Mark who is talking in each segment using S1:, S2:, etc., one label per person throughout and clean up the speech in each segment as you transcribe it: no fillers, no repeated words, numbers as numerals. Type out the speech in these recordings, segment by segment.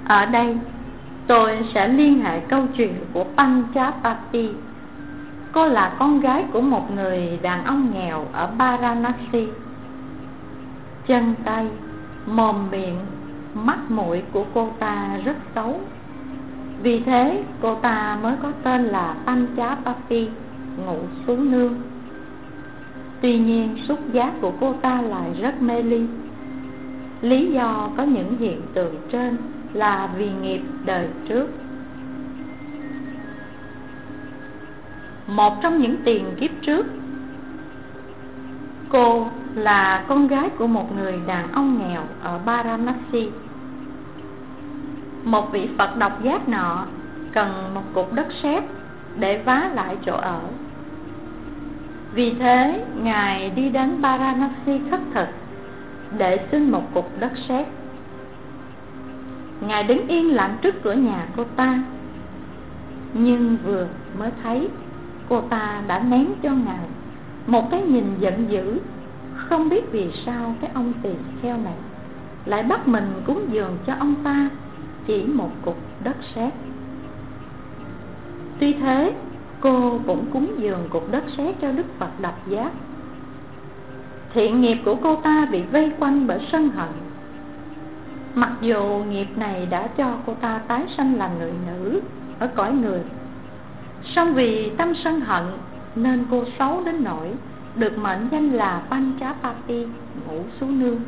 S1: Ở đây tôi sẽ liên hệ câu chuyện của Panchapati. Cô là con gái của một người đàn ông nghèo ở Varanasi. Chân tay, mồm miệng, mắt mũi của cô ta rất xấu. Vì thế cô ta mới có tên là Panchapati, ngũ xú nương. Tuy nhiên xúc giác của cô ta lại rất mê ly. Lý do có những hiện tượng trên là vì nghiệp đời trước. Một trong những tiền kiếp trước, cô là con gái của một người đàn ông nghèo ở Varanasi. Một vị Phật độc giác nọ cần một cục đất sét để vá lại chỗ ở. Vì thế Ngài đi đến Varanasi khất thực để xin một cục đất sét. Ngài đứng yên lặng trước cửa nhà cô ta, nhưng vừa mới thấy, cô ta đã ném cho Ngài một cái nhìn giận dữ. Không biết vì sao cái ông tỳ kheo này lại bắt mình cúng dường cho ông ta chỉ một cục đất sét. Tuy thế, cô cũng cúng dường cục đất sét cho Đức Phật độc giác. Thiện nghiệp của cô ta bị vây quanh bởi sân hận. Mặc dù nghiệp này đã cho cô ta tái sanh làm người nữ ở cõi người, song vì tâm sân hận nên cô xấu đến nỗi được mệnh danh là Panchapati, ngũ xú nương.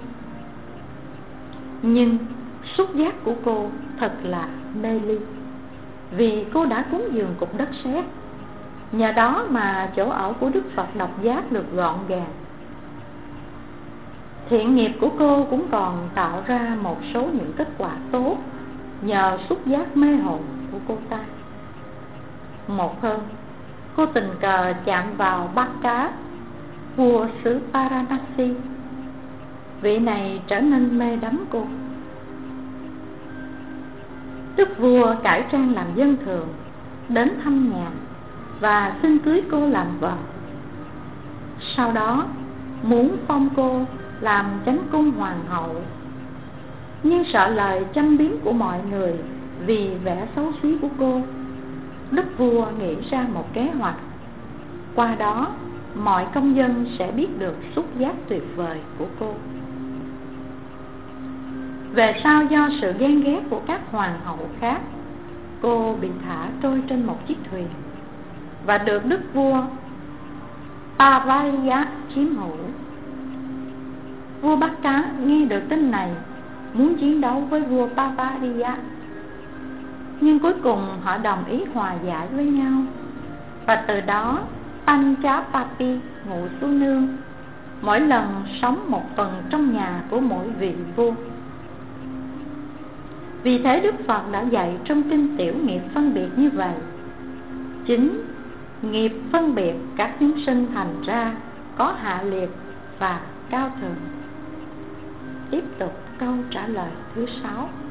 S1: Nhưng xúc giác của cô thật là mê ly, vì cô đã cúng dường cục đất sét. Nhờ đó mà chỗ ở của Đức Phật độc giác được gọn gàng. Thiện nghiệp của cô cũng còn tạo ra một số những kết quả tốt nhờ xúc giác mê hồn của cô ta. Một hôm, cô tình cờ chạm vào Bhakka, vua xứ Varanasi. Vị này trở nên mê đắm cô. Đức vua cải trang làm dân thường, đến thăm nhà và xin cưới cô làm vợ. Sau đó muốn phong cô làm chánh cung hoàng hậu. Nhưng sợ lời châm biếm của mọi người vì vẻ xấu xí của cô, đức vua nghĩ ra một kế hoạch. Qua đó mọi công dân sẽ biết được xúc giác tuyệt vời của cô. Về sau do sự ghen ghét của các hoàng hậu khác, cô bị thả trôi trên một chiếc thuyền và được đức vua Pavariya chiếm hữu. Vua Bhakka nghe được tin này, muốn chiến đấu với vua Pavariya, nhưng cuối cùng họ đồng ý hòa giải với nhau. Và từ đó Panchapati, ngũ xú nương, mỗi lần sống một tuần trong nhà của mỗi vị vua. Vì thế Đức Phật đã dạy trong kinh Tiểu Nghiệp phân biệt như vậy: chính nghiệp phân biệt các chúng sinh thành ra có hạ liệt và cao thượng. Tiếp tục câu trả lời thứ 6.